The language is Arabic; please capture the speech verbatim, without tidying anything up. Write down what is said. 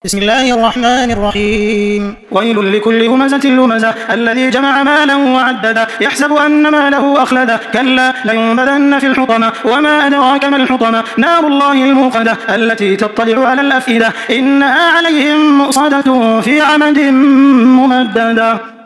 بسم الله الرحمن الرحيم ويل لكل همزة لمزة الذي جمع مالا وعدده يحسب أن ماله أخلده كلا لينبذن في الحطمة وما أدراك ما الحطمة نار الله الموقدة التي تطلع على الأفئدة إنها عليهم مؤصدة في عمد ممددة.